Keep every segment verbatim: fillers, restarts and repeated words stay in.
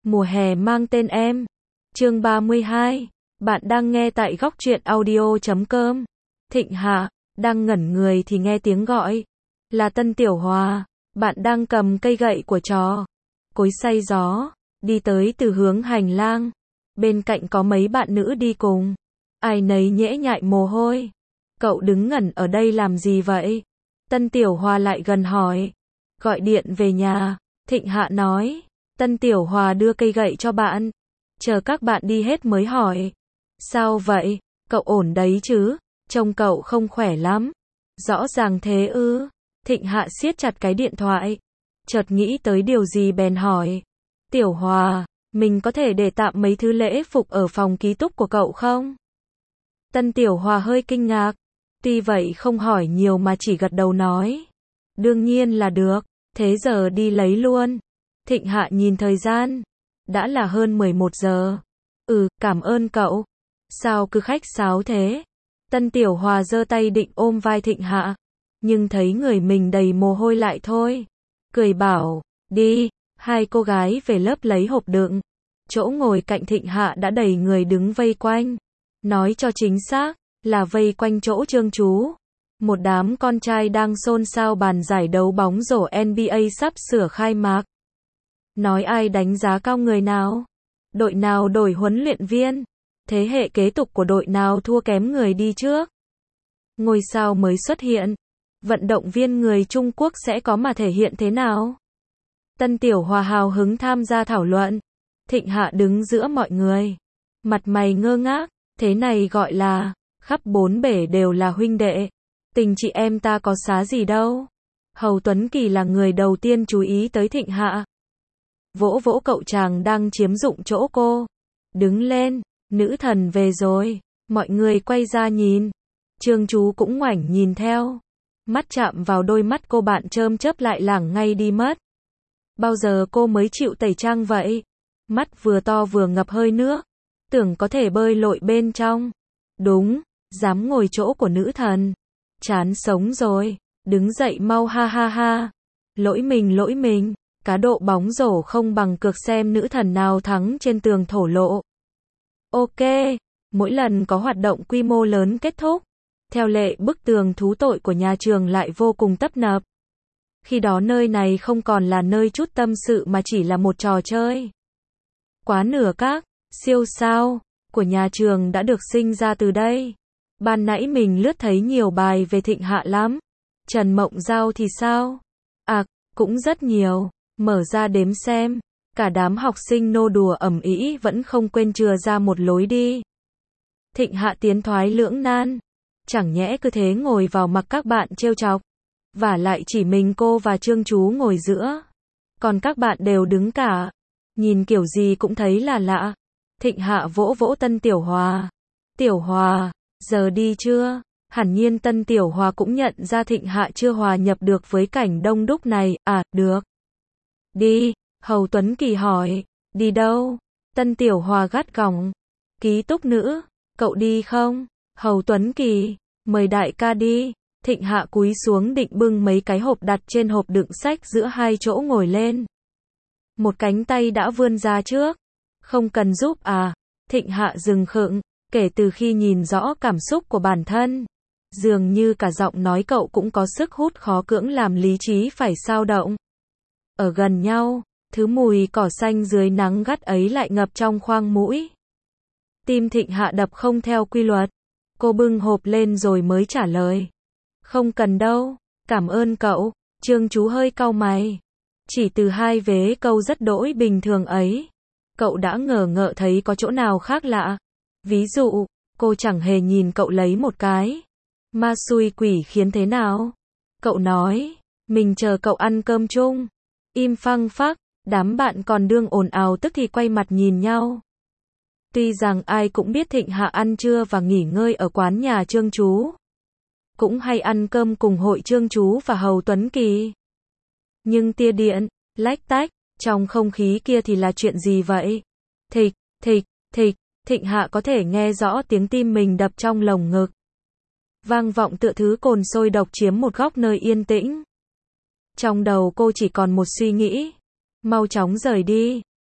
Mùa hè mang tên em. Chương ba mươi hai. Bạn đang nghe tại góc truyện audio chấm com. Thịnh Hạ, đang ngẩn người thì nghe tiếng gọi. Là Tân Tiểu Hòa. Bạn đang cầm cây gậy của trò cối xay gió, đi tới từ hướng hành lang. Bên cạnh có mấy bạn nữ đi cùng. Ai nấy nhễ nhại mồ hôi. Cậu đứng ngẩn ở đây làm gì vậy? Tân Tiểu Hòa lại gần hỏi. Gọi điện về nhà, Thịnh Hạ nói. Tân Tiểu Hòa đưa cây gậy cho bạn. Chờ các bạn đi hết mới hỏi. Sao vậy? Cậu ổn đấy chứ? Trông cậu không khỏe lắm. Rõ ràng thế ư? Thịnh Hạ siết chặt cái điện thoại. Chợt nghĩ tới điều gì bèn hỏi. Tiểu Hòa, mình có thể để tạm mấy thứ lễ phục ở phòng ký túc của cậu không? Tân Tiểu Hòa hơi kinh ngạc. Tuy vậy không hỏi nhiều mà chỉ gật đầu nói. Đương nhiên là được, thế giờ đi lấy luôn. Thịnh Hạ nhìn thời gian. Đã là hơn mười một giờ. Ừ, cảm ơn cậu. Sao cứ khách sáo thế? Tân Tiểu Hòa giơ tay định ôm vai Thịnh Hạ. Nhưng thấy người mình đầy mồ hôi lại thôi. Cười bảo, đi. Hai cô gái về lớp lấy hộp đựng. Chỗ ngồi cạnh Thịnh Hạ đã đầy người đứng vây quanh. Nói cho chính xác, là vây quanh chỗ Trương Chú. Một đám con trai đang xôn xao bàn giải đấu bóng rổ en bi ây sắp sửa khai mạc. Nói ai đánh giá cao người nào? Đội nào đổi huấn luyện viên? Thế hệ kế tục của đội nào thua kém người đi trước? Ngôi sao mới xuất hiện. Vận động viên người Trung Quốc sẽ có mà thể hiện thế nào? Tân Tiểu Hòa hào hứng tham gia thảo luận. Thịnh Hạ đứng giữa mọi người. Mặt mày ngơ ngác. Thế này gọi là, khắp bốn bể đều là huynh đệ. Tình chị em ta có xá gì đâu. Hầu Tuấn Kỳ là người đầu tiên chú ý tới Thịnh Hạ. Vỗ vỗ cậu chàng đang chiếm dụng chỗ cô. Đứng lên, nữ thần về rồi. Mọi người quay ra nhìn. Trương Chú cũng ngoảnh nhìn theo. Mắt chạm vào đôi mắt cô bạn chớm chớp lại lảng ngay đi mất. Bao giờ cô mới chịu tẩy trang vậy? Mắt vừa to vừa ngập hơi nước. Tưởng có thể bơi lội bên trong. Đúng, dám ngồi chỗ của nữ thần. Chán sống rồi, đứng dậy mau ha ha ha. Lỗi mình lỗi mình, cá độ bóng rổ không bằng cược xem nữ thần nào thắng trên tường thổ lộ. Ok, mỗi lần có hoạt động quy mô lớn kết thúc. Theo lệ bức tường thú tội của nhà trường lại vô cùng tấp nập. Khi đó nơi này không còn là nơi chút tâm sự mà chỉ là một trò chơi. Quá nửa các siêu sao của nhà trường đã được sinh ra từ đây. Ban nãy mình lướt thấy nhiều bài về Thịnh Hạ lắm. Trần Mộng Giao thì sao? À, cũng rất nhiều. Mở ra đếm xem. Cả đám học sinh nô đùa ầm ĩ vẫn không quên chừa ra một lối đi. Thịnh Hạ tiến thoái lưỡng nan. Chẳng nhẽ cứ thế ngồi vào mặc các bạn trêu chọc. Vả lại chỉ mình cô và Trương Chú ngồi giữa. Còn các bạn đều đứng cả. Nhìn kiểu gì cũng thấy là lạ. Thịnh Hạ vỗ vỗ Tân Tiểu Hòa. Tiểu Hòa, giờ đi chưa? Hẳn nhiên Tân Tiểu Hòa cũng nhận ra Thịnh Hạ chưa hòa nhập được với cảnh đông đúc này. À, được. Đi, Hầu Tuấn Kỳ hỏi. Đi đâu? Tân Tiểu Hòa gắt gỏng. Ký túc nữ, cậu đi không? Hầu Tuấn Kỳ, mời đại ca đi. Thịnh Hạ cúi xuống định bưng mấy cái hộp đặt trên hộp đựng sách giữa hai chỗ ngồi lên. Một cánh tay đã vươn ra trước. Không cần giúp à? Thịnh Hạ dừng khựng, kể từ khi nhìn rõ cảm xúc của bản thân. Dường như cả giọng nói cậu cũng có sức hút khó cưỡng làm lý trí phải xao động. Ở gần nhau, thứ mùi cỏ xanh dưới nắng gắt ấy lại ngập trong khoang mũi. Tim Thịnh Hạ đập không theo quy luật. Cô bưng hộp lên rồi mới trả lời. Không cần đâu, cảm ơn cậu. Trương Chú hơi cau mày. Chỉ từ hai vế câu rất đỗi bình thường ấy. Cậu đã ngờ ngợ thấy có chỗ nào khác lạ. Ví dụ, cô chẳng hề nhìn cậu lấy một cái. Ma xui quỷ khiến thế nào? Cậu nói, mình chờ cậu ăn cơm chung. Im phăng phắc, đám bạn còn đương ồn ào tức thì quay mặt nhìn nhau. Tuy rằng ai cũng biết Thịnh Hạ ăn trưa và nghỉ ngơi ở quán nhà Trương Chú. Cũng hay ăn cơm cùng hội Trương Chú và Hầu Tuấn Kỳ. Nhưng tia điện, lách tách, trong không khí kia thì là chuyện gì vậy? Thịch, thịch, thịch, Thịnh Hạ có thể nghe rõ tiếng tim mình đập trong lồng ngực. Vang vọng tựa thứ cồn sôi độc chiếm một góc nơi yên tĩnh. Trong đầu cô chỉ còn một suy nghĩ. Mau chóng rời đi.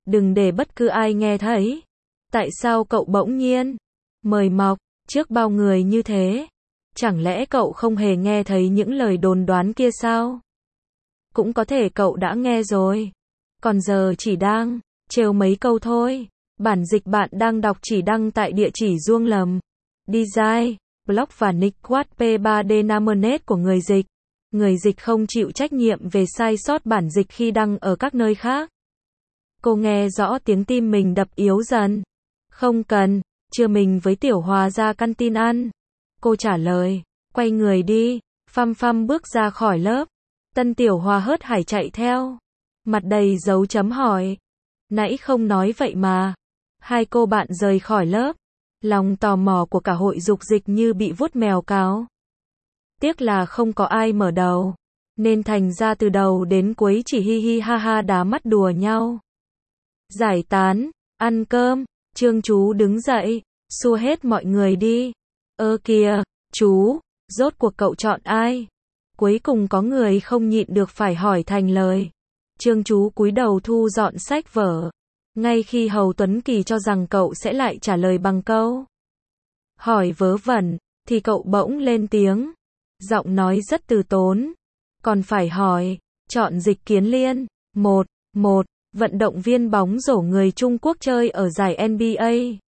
đừng để bất cứ ai nghe thấy. Tại sao cậu bỗng nhiên mời mọc trước bao người như thế? Chẳng lẽ cậu không hề nghe thấy những lời đồn đoán kia sao? Cũng có thể cậu đã nghe rồi. Còn giờ chỉ đang trêu mấy câu thôi. Bản dịch bạn đang đọc chỉ đăng tại địa chỉ Duong Lầm, Design, Blog và nick Wattpad ba D Namenet của người dịch. Người dịch không chịu trách nhiệm về sai sót bản dịch khi đăng ở các nơi khác. Cô nghe rõ tiếng tim mình đập yếu dần. Không cần, chưa mình với Tiểu Hòa ra căn tin ăn. Cô trả lời, quay người đi, phăm phăm bước ra khỏi lớp. Tân Tiểu Hòa hớt hải chạy theo. Mặt đầy dấu chấm hỏi. Nãy không nói vậy mà. Hai cô bạn rời khỏi lớp. Lòng tò mò của cả hội dục dịch như bị vuốt mèo cáo. Tiếc là không có ai mở đầu. Nên thành ra từ đầu đến cuối chỉ hi hi ha ha đá mắt đùa nhau. Giải tán, ăn cơm, Trương chú đứng dậy, xua hết mọi người đi. Ơ kìa, chú, rốt cuộc cậu chọn ai? Cuối cùng có người không nhịn được phải hỏi thành lời. Trương chú cúi đầu thu dọn sách vở. Ngay khi Hầu Tuấn Kỳ cho rằng cậu sẽ lại trả lời bằng câu hỏi vớ vẩn, thì cậu bỗng lên tiếng. Giọng nói rất từ tốn. Còn phải hỏi, chọn Dịch Kiến Liên. Một, một, vận động viên bóng rổ người Trung Quốc chơi ở giải N B A.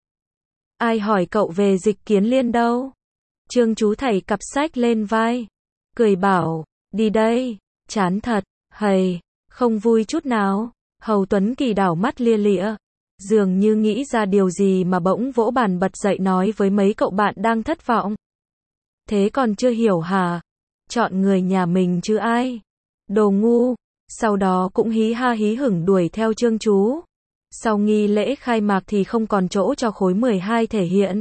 Ai hỏi cậu về Dịch Kiến Liên đâu? Trương chú thảy cặp sách lên vai. Cười bảo, đi đây, chán thật, hầy, không vui chút nào. Hầu Tuấn Kỳ đảo mắt lia lịa. Dường như nghĩ ra điều gì mà bỗng vỗ bàn bật dậy nói với mấy cậu bạn đang thất vọng. Thế còn chưa hiểu hả? Chọn người nhà mình chứ ai? Đồ ngu. Sau đó cũng hí ha hí hửng đuổi theo Trương chú. Sau nghi lễ khai mạc thì không còn chỗ cho khối mười hai thể hiện.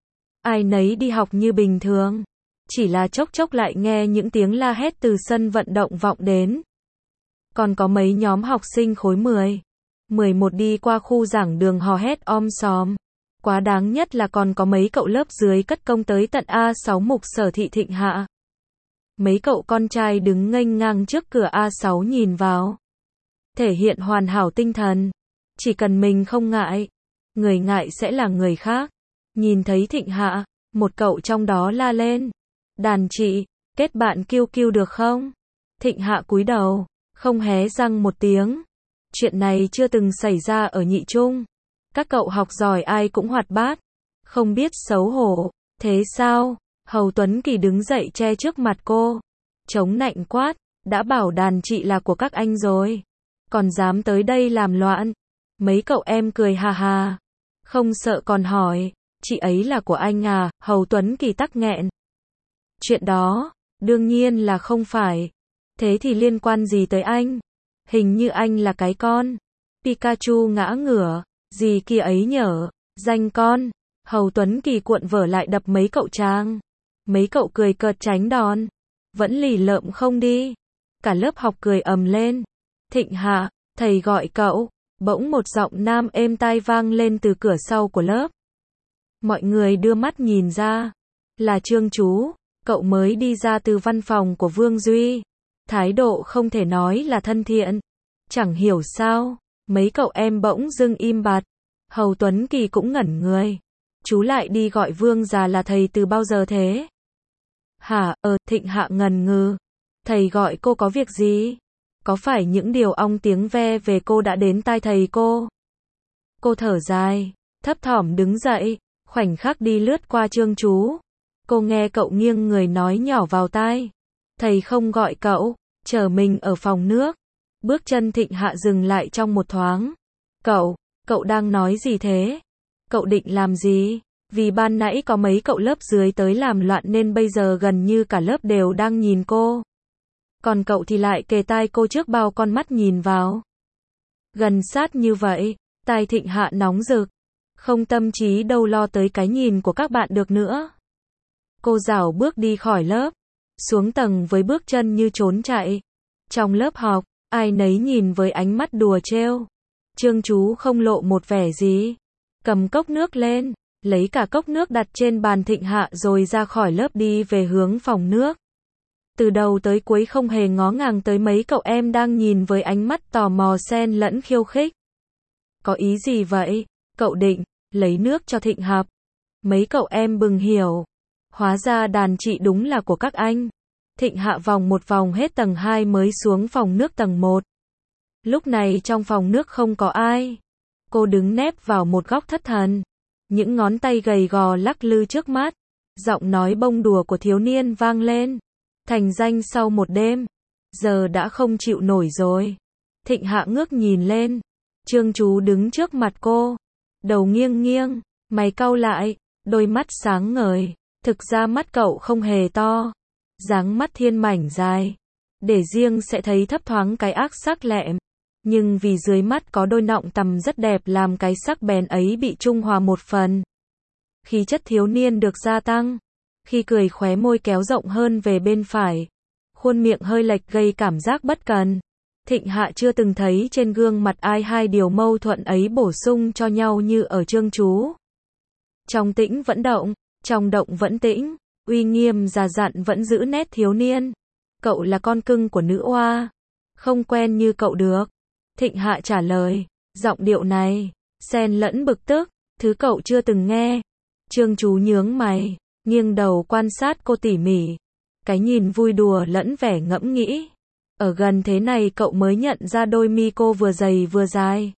Ai nấy đi học như bình thường. Chỉ là chốc chốc lại nghe những tiếng la hét từ sân vận động vọng đến. Còn có mấy nhóm học sinh khối mười, mười một đi qua khu giảng đường hò hét om sòm. Quá đáng nhất là còn có mấy cậu lớp dưới cất công tới tận A sáu mục Sở Thị Thịnh Hạ. Mấy cậu con trai đứng nghênh ngang trước cửa A sáu nhìn vào. Thể hiện hoàn hảo tinh thần. Chỉ cần mình không ngại, người ngại sẽ là người khác. Nhìn thấy Thịnh Hạ, một cậu trong đó la lên. Đàn chị, kết bạn kiu kiu được không? Thịnh Hạ cúi đầu, không hé răng một tiếng. Chuyện này chưa từng xảy ra ở nhị trung. Các cậu học giỏi ai cũng hoạt bát. Không biết xấu hổ. Thế sao? Hầu Tuấn Kỳ đứng dậy che trước mặt cô. Chống nạnh quát. Đã bảo đàn chị là của các anh rồi. Còn dám tới đây làm loạn. Mấy cậu em cười hà hà. Không sợ còn hỏi. Chị ấy là của anh à? Hầu Tuấn Kỳ tắc nghẹn. Chuyện đó, đương nhiên là không phải. Thế thì liên quan gì tới anh? Hình như anh là cái con Pikachu ngã ngửa, gì kia ấy nhở, danh con. Hầu Tuấn Kỳ cuộn vở lại đập mấy cậu trang. Mấy cậu cười cợt tránh đòn. Vẫn lì lợm không đi. Cả lớp học cười ầm lên. Thịnh Hạ, thầy gọi cậu. Bỗng một giọng nam êm tai vang lên từ cửa sau của lớp. Mọi người đưa mắt nhìn ra. Là Trương chú. Cậu mới đi ra từ văn phòng của Vương Duy. Thái độ không thể nói là thân thiện. Chẳng hiểu sao, mấy cậu em bỗng dưng im bặt. Hầu Tuấn Kỳ cũng ngẩn người. Chú lại đi gọi Vương già là thầy từ bao giờ thế? Hả, ờ, Thịnh Hạ ngần ngừ. Thầy gọi cô có việc gì? Có phải những điều ong tiếng ve về cô đã đến tai thầy cô? Cô thở dài, thấp thỏm đứng dậy, khoảnh khắc đi lướt qua Trương chú. Cô nghe cậu nghiêng người nói nhỏ vào tai. Thầy không gọi cậu, chờ mình ở phòng nước. Bước chân Thịnh Hạ dừng lại trong một thoáng. Cậu, cậu đang nói gì thế? Cậu định làm gì? Vì ban nãy có mấy cậu lớp dưới tới làm loạn nên bây giờ gần như cả lớp đều đang nhìn cô. Còn cậu thì lại kề tai cô trước bao con mắt nhìn vào. Gần sát như vậy, tai Thịnh Hạ nóng rực. Không tâm trí đâu lo tới cái nhìn của các bạn được nữa. Cô rảo bước đi khỏi lớp. Xuống tầng với bước chân như trốn chạy. Trong lớp học, ai nấy nhìn với ánh mắt đùa trêu. Trương chú không lộ một vẻ gì. Cầm cốc nước lên, lấy cả cốc nước đặt trên bàn Thịnh Hạ rồi ra khỏi lớp đi về hướng phòng nước. Từ đầu tới cuối không hề ngó ngàng tới mấy cậu em đang nhìn với ánh mắt tò mò xen lẫn khiêu khích. Có ý gì vậy? Cậu định lấy nước cho Thịnh Hạp. Mấy cậu em bừng hiểu. Hóa ra đàn chị đúng là của các anh. Thịnh Hạ vòng một vòng hết tầng hai mới xuống phòng nước tầng một. Lúc này trong phòng nước không có ai. Cô đứng nép vào một góc thất thần. Những ngón tay gầy gò lắc lư trước mắt. Giọng nói bông đùa của thiếu niên vang lên. Thành danh sau một đêm. Giờ đã không chịu nổi rồi. Thịnh Hạ ngước nhìn lên. Trương Chú đứng trước mặt cô. Đầu nghiêng nghiêng, mày cau lại, đôi mắt sáng ngời. Thực ra mắt cậu không hề to. Dáng mắt thiên mảnh dài. Để riêng sẽ thấy thấp thoáng cái ác sắc lẹm. Nhưng vì dưới mắt có đôi nọng tằm rất đẹp làm cái sắc bén ấy bị trung hòa một phần. Khí chất thiếu niên được gia tăng. Khi cười khóe môi kéo rộng hơn về bên phải. Khuôn miệng hơi lệch gây cảm giác bất cần. Thịnh Hạ chưa từng thấy trên gương mặt ai hai điều mâu thuẫn ấy bổ sung cho nhau như ở Trương Chú. Trong tĩnh vẫn động, trong động vẫn tĩnh, uy nghiêm già dặn vẫn giữ nét thiếu niên. Cậu là con cưng của nữ oa. Không quen như cậu được. Thịnh Hạ trả lời, giọng điệu này, xen lẫn bực tức, thứ cậu chưa từng nghe. Trương Chú nhướng mày, nghiêng đầu quan sát cô tỉ mỉ. Cái nhìn vui đùa lẫn vẻ ngẫm nghĩ. Ở gần thế này cậu mới nhận ra đôi mi cô vừa dày vừa dài.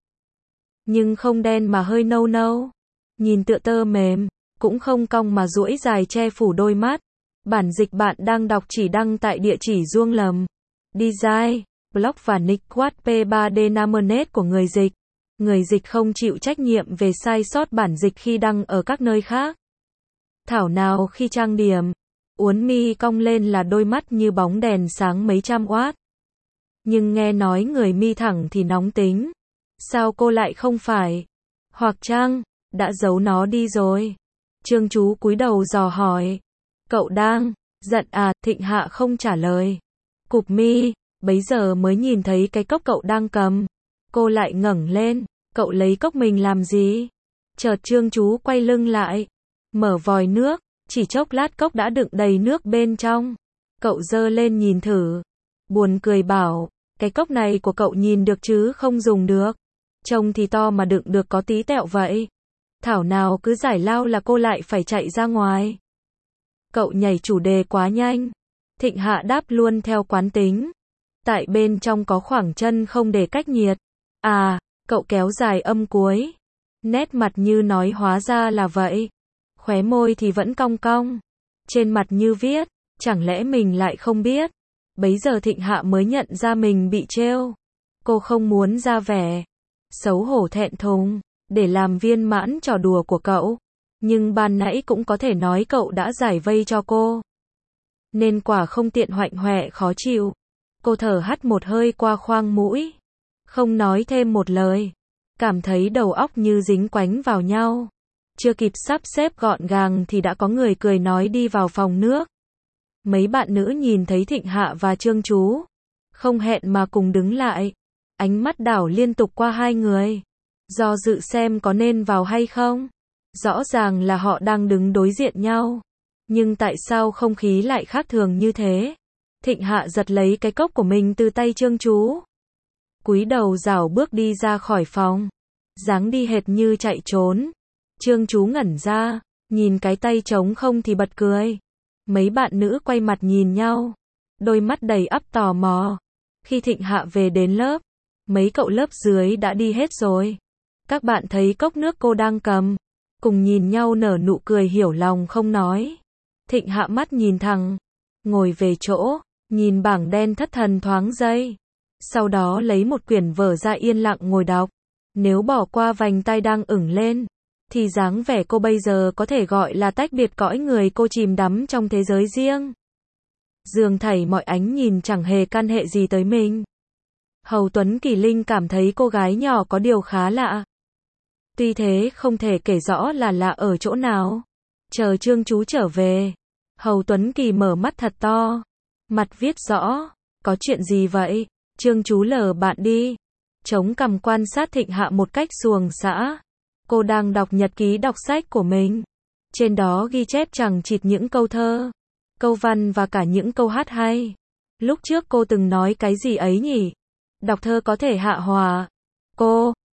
Nhưng không đen mà hơi nâu nâu. Nhìn tựa tơ mềm, cũng không cong mà duỗi dài che phủ đôi mắt. Bản dịch bạn đang đọc chỉ đăng tại địa chỉ Duông Lầm. Design, blog và nick quát P ba D Namenet của người dịch. Người dịch không chịu trách nhiệm về sai sót bản dịch khi đăng ở các nơi khác. Thảo nào khi trang điểm, uốn mi cong lên là đôi mắt như bóng đèn sáng mấy trăm watt. Nhưng nghe nói người mi thẳng thì nóng tính. Sao cô lại không phải? Hoặc chăng, đã giấu nó đi rồi? Trương Chú cúi đầu dò hỏi. Cậu đang giận à? Thịnh Hạ không trả lời. Cụp mi, bấy giờ mới nhìn thấy cái cốc cậu đang cầm. Cô lại ngẩng lên. Cậu lấy cốc mình làm gì? Chợt Trương Chú quay lưng lại. Mở vòi nước. Chỉ chốc lát cốc đã đựng đầy nước bên trong. Cậu giơ lên nhìn thử. Buồn cười bảo, cái cốc này của cậu nhìn được chứ không dùng được. Trông thì to mà đựng được có tí tẹo vậy. Thảo nào cứ giải lao là cô lại phải chạy ra ngoài. Cậu nhảy chủ đề quá nhanh. Thịnh Hạ đáp luôn theo quán tính. Tại bên trong có khoảng chân không để cách nhiệt. À, cậu kéo dài âm cuối. Nét mặt như nói hóa ra là vậy. Khóe môi thì vẫn cong cong. Trên mặt như viết, chẳng lẽ mình lại không biết. Bấy giờ Thịnh Hạ mới nhận ra mình bị trêu. Cô không muốn ra vẻ xấu hổ thẹn thùng để làm viên mãn trò đùa của cậu. Nhưng ban nãy cũng có thể nói cậu đã giải vây cho cô. Nên quả không tiện hoạnh hoẹ khó chịu. Cô thở hắt một hơi qua khoang mũi. Không nói thêm một lời. Cảm thấy đầu óc như dính quánh vào nhau. Chưa kịp sắp xếp gọn gàng thì đã có người cười nói đi vào phòng nước. Mấy bạn nữ nhìn thấy Thịnh Hạ và Trương Chú. Không hẹn mà cùng đứng lại. Ánh mắt đảo liên tục qua hai người. Do dự xem có nên vào hay không. Rõ ràng là họ đang đứng đối diện nhau. Nhưng tại sao không khí lại khác thường như thế? Thịnh Hạ giật lấy cái cốc của mình từ tay Trương Chú. Cúi đầu rảo bước đi ra khỏi phòng. Dáng đi hệt như chạy trốn. Trương Chú ngẩn ra. Nhìn cái tay trống không thì bật cười. Mấy bạn nữ quay mặt nhìn nhau. Đôi mắt đầy ắp tò mò. Khi Thịnh Hạ về đến lớp. Mấy cậu lớp dưới đã đi hết rồi. Các bạn thấy cốc nước cô đang cầm. Cùng nhìn nhau nở nụ cười hiểu lòng không nói. Thịnh Hạ mắt nhìn thẳng. Ngồi về chỗ. Nhìn bảng đen thất thần thoáng giây. Sau đó lấy một quyển vở ra yên lặng ngồi đọc. Nếu bỏ qua vành tai đang ửng lên. Thì dáng vẻ cô bây giờ có thể gọi là tách biệt cõi người cô chìm đắm trong thế giới riêng. Dường thảy mọi ánh nhìn chẳng hề căn hệ gì tới mình. Hầu Tuấn Kỳ Linh cảm thấy cô gái nhỏ có điều khá lạ. Tuy thế không thể kể rõ là lạ ở chỗ nào. Chờ Trương Chú trở về. Hầu Tuấn Kỳ mở mắt thật to. Mặt viết rõ. Có chuyện gì vậy? Trương Chú lờ bạn đi. Chống cằm quan sát Thịnh Hạ một cách xuồng xã. Cô đang đọc nhật ký đọc sách của mình. Trên đó ghi chép chẳng chịt những câu thơ, câu văn và cả những câu hát hay. Lúc trước cô từng nói cái gì ấy nhỉ? Đọc thơ có thể hạ hòa. Cô,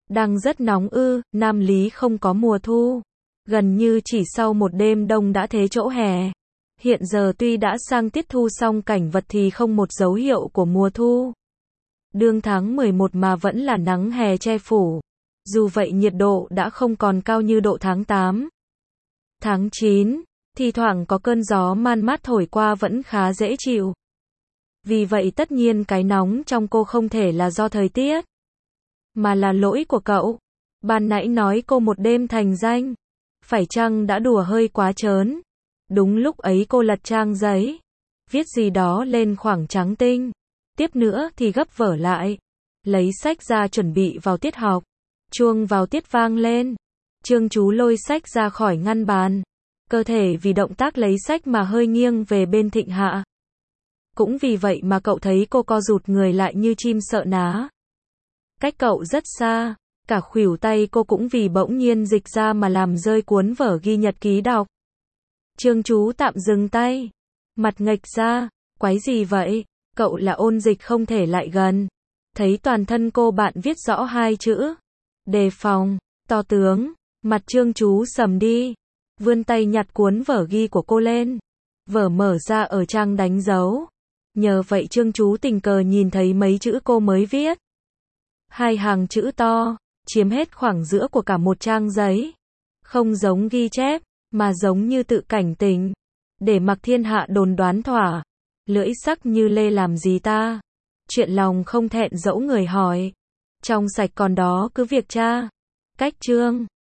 Đang rất nóng ư, Nam Lý không có mùa thu. Gần như chỉ sau một đêm đông đã thế chỗ hè. Hiện giờ tuy đã sang tiết thu song cảnh vật thì không một dấu hiệu của mùa thu. Đương tháng mười một mà vẫn là nắng hè che phủ. Dù vậy nhiệt độ đã không còn cao như độ tháng tám. Tháng chín, thì thoảng có cơn gió man mát thổi qua vẫn khá dễ chịu. Vì vậy tất nhiên cái nóng trong cô không thể là do thời tiết, mà là lỗi của cậu. Ban nãy nói cô một đêm thành danh, phải chăng đã đùa hơi quá trớn? Đúng lúc ấy cô lật trang giấy, viết gì đó lên khoảng trắng tinh. Tiếp nữa thì gấp vở lại, lấy sách ra chuẩn bị vào tiết học. Chuông vào tiết vang lên. Trương Chú lôi sách ra khỏi ngăn bàn. Cơ thể vì động tác lấy sách mà hơi nghiêng về bên Thịnh Hạ. Cũng vì vậy mà cậu thấy cô co rụt người lại như chim sợ ná. Cách cậu rất xa, cả khuỷu tay cô cũng vì bỗng nhiên dịch ra mà làm rơi cuốn vở ghi nhật ký đọc. Trương Chú tạm dừng tay, mặt nghệch ra, quái gì vậy? Cậu là ôn dịch không thể lại gần. Thấy toàn thân cô bạn viết rõ hai chữ đề phòng, to tướng, mặt Trương Chú sầm đi, vươn tay nhặt cuốn vở ghi của cô lên. Vở mở ra ở trang đánh dấu. Nhờ vậy Trương Chú tình cờ nhìn thấy mấy chữ cô mới viết. Hai hàng chữ to, chiếm hết khoảng giữa của cả một trang giấy. Không giống ghi chép, mà giống như tự cảnh tỉnh. Để mặc thiên hạ đồn đoán thỏa. Lưỡi sắc như lê làm gì ta? Chuyện lòng không thẹn dẫu người hỏi. Trong sạch còn đó cứ việc tra. Cách chương